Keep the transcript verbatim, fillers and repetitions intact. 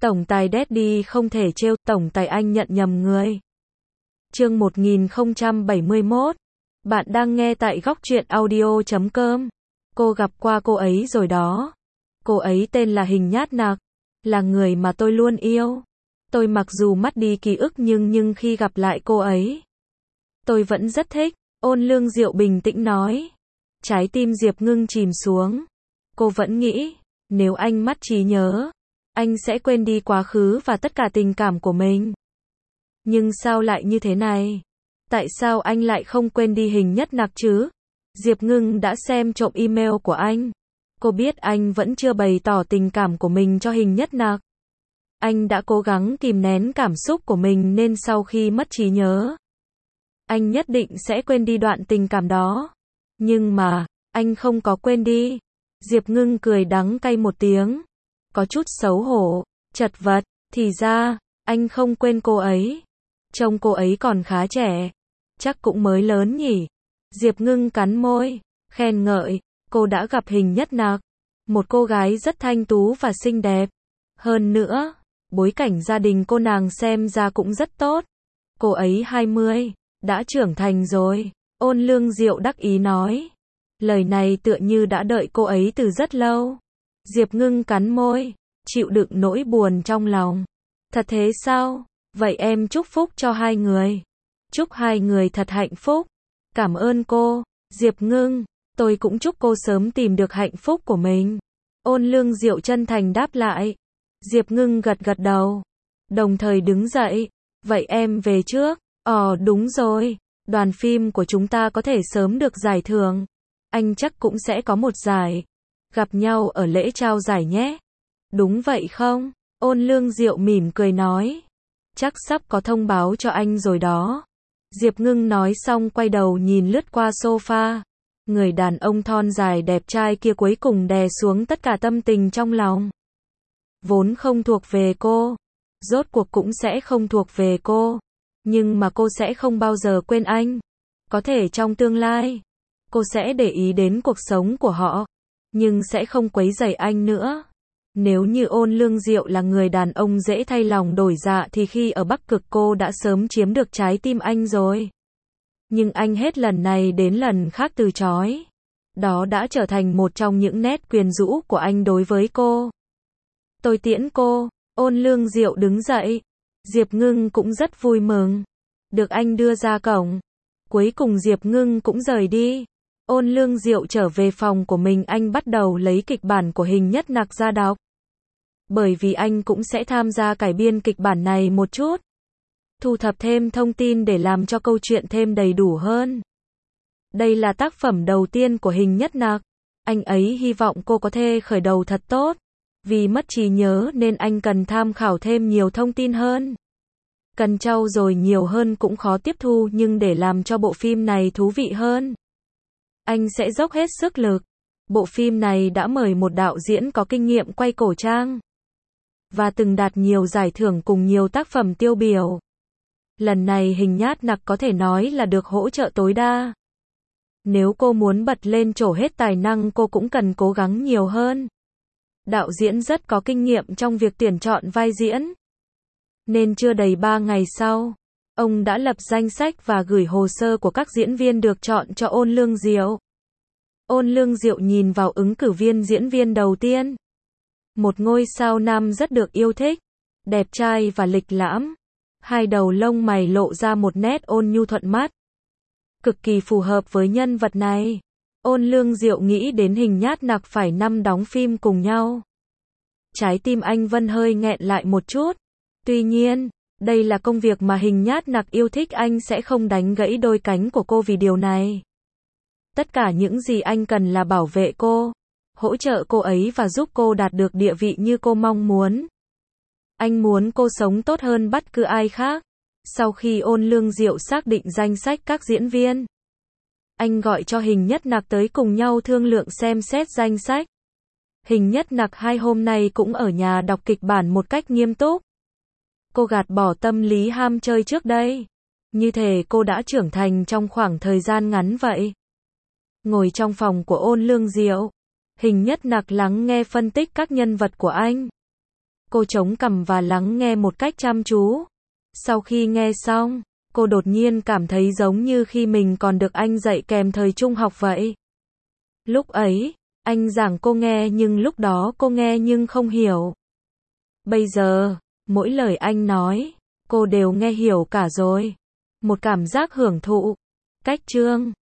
Tổng tài Daddy không thể trêu, tổng tài anh nhận nhầm người. Chương một nghìn không trăm bảy mươi mốt. Bạn đang nghe tại góc truyện audio chấm com. Cô gặp qua cô ấy rồi đó. Cô ấy tên là Hình Nhát Nặc, là người mà tôi luôn yêu. Tôi mặc dù mất đi ký ức nhưng nhưng khi gặp lại cô ấy, tôi vẫn rất thích. Ôn Lương Diệu bình tĩnh nói. Trái tim Diệp Ngưng chìm xuống. Cô vẫn nghĩ, nếu anh mất trí nhớ, anh sẽ quên đi quá khứ và tất cả tình cảm của mình. Nhưng sao lại như thế này? Tại sao anh lại không quên đi Hình Nhất Nặc chứ? Diệp Ngưng đã xem trộm email của anh. Cô biết anh vẫn chưa bày tỏ tình cảm của mình cho Hình Nhất Nặc. Anh đã cố gắng kìm nén cảm xúc của mình nên sau khi mất trí nhớ, anh nhất định sẽ quên đi đoạn tình cảm đó. Nhưng mà, anh không có quên đi. Diệp Ngưng cười đắng cay một tiếng. Có chút xấu hổ, chật vật, thì ra, anh không quên cô ấy. Trông cô ấy còn khá trẻ. Chắc cũng mới lớn nhỉ. Diệp Ngưng cắn môi, khen ngợi, cô đã gặp Hình Nhất Nặc. Một cô gái rất thanh tú và xinh đẹp. Hơn nữa, bối cảnh gia đình cô nàng xem ra cũng rất tốt. Cô ấy hai mươi, đã trưởng thành rồi. Ôn Lương Diệu đắc ý nói. Lời này tựa như đã đợi cô ấy từ rất lâu. Diệp Ngưng cắn môi, chịu đựng nỗi buồn trong lòng. Thật thế sao? Vậy em chúc phúc cho hai người. Chúc hai người thật hạnh phúc. Cảm ơn cô, Diệp Ngưng. Tôi cũng chúc cô sớm tìm được hạnh phúc của mình. Ôn Lương Diệu chân thành đáp lại. Diệp Ngưng gật gật đầu, đồng thời đứng dậy. Vậy em về trước. Ờ đúng rồi, đoàn phim của chúng ta có thể sớm được giải thưởng. Anh chắc cũng sẽ có một giải. Gặp nhau ở lễ trao giải nhé. Đúng vậy không? Ôn Lương Diệu mỉm cười nói. Chắc sắp có thông báo cho anh rồi đó. Diệp Ngưng nói xong quay đầu nhìn lướt qua sofa. Người đàn ông thon dài đẹp trai kia cuối cùng đè xuống tất cả tâm tình trong lòng. Vốn không thuộc về cô, rốt cuộc cũng sẽ không thuộc về cô. Nhưng mà cô sẽ không bao giờ quên anh. Có thể trong tương lai, cô sẽ để ý đến cuộc sống của họ, nhưng sẽ không quấy rầy anh nữa. Nếu như Ôn Lương Diệu là người đàn ông dễ thay lòng đổi dạ thì khi ở Bắc Cực cô đã sớm chiếm được trái tim anh rồi. Nhưng anh hết lần này đến lần khác từ chối. Đó đã trở thành một trong những nét quyến rũ của anh đối với cô. Tôi tiễn cô. Ôn Lương Diệu đứng dậy. Diệp Ngưng cũng rất vui mừng được anh đưa ra cổng. Cuối cùng Diệp Ngưng cũng rời đi. Ôn Lương Diệu trở về phòng của mình, anh bắt đầu lấy kịch bản của Hình Nhất Nặc ra đọc. Bởi vì anh cũng sẽ tham gia cải biên kịch bản này một chút. Thu thập thêm thông tin để làm cho câu chuyện thêm đầy đủ hơn. Đây là tác phẩm đầu tiên của Hình Nhất Nặc. Anh ấy hy vọng cô có thể khởi đầu thật tốt. Vì mất trí nhớ nên anh cần tham khảo thêm nhiều thông tin hơn. Cần trau dồi nhiều hơn cũng khó tiếp thu, nhưng để làm cho bộ phim này thú vị hơn, anh sẽ dốc hết sức lực. Bộ phim này đã mời một đạo diễn có kinh nghiệm quay cổ trang và từng đạt nhiều giải thưởng cùng nhiều tác phẩm tiêu biểu. Lần này Hình Nhát Nặc có thể nói là được hỗ trợ tối đa. Nếu cô muốn bật lên trổ hết tài năng cô cũng cần cố gắng nhiều hơn. Đạo diễn rất có kinh nghiệm trong việc tuyển chọn vai diễn. Nên chưa đầy ba ngày sau, ông đã lập danh sách và gửi hồ sơ của các diễn viên được chọn cho Ôn Lương Diệu. Ôn Lương Diệu nhìn vào ứng cử viên diễn viên đầu tiên. Một ngôi sao nam rất được yêu thích, đẹp trai và lịch lãm. Hai đầu lông mày lộ ra một nét ôn nhu thuận mắt. Cực kỳ phù hợp với nhân vật này. Ôn Lương Diệu nghĩ đến Hình Nhát Nặc phải năm đóng phim cùng nhau. Trái tim anh Vân hơi nghẹn lại một chút. Tuy nhiên, đây là công việc mà Hình Nhát Nặc yêu thích, anh sẽ không đánh gãy đôi cánh của cô vì điều này. Tất cả những gì anh cần là bảo vệ cô, hỗ trợ cô ấy và giúp cô đạt được địa vị như cô mong muốn. Anh muốn cô sống tốt hơn bất cứ ai khác. Sau khi Ôn Lương Diệu xác định danh sách các diễn viên, anh gọi cho Hình Nhất Nặc tới cùng nhau thương lượng xem xét danh sách. Hình Nhất Nặc hai hôm nay cũng ở nhà đọc kịch bản một cách nghiêm túc. Cô gạt bỏ tâm lý ham chơi trước đây. Như thể cô đã trưởng thành trong khoảng thời gian ngắn vậy. Ngồi trong phòng của Ôn Lương Diệu, Hình Nhất Nặc lắng nghe phân tích các nhân vật của anh. Cô chống cằm và lắng nghe một cách chăm chú. Sau khi nghe xong, cô đột nhiên cảm thấy giống như khi mình còn được anh dạy kèm thời trung học vậy. Lúc ấy, anh giảng cô nghe nhưng lúc đó cô nghe nhưng không hiểu. Bây giờ, mỗi lời anh nói, cô đều nghe hiểu cả rồi. Một cảm giác hưởng thụ. Cách chương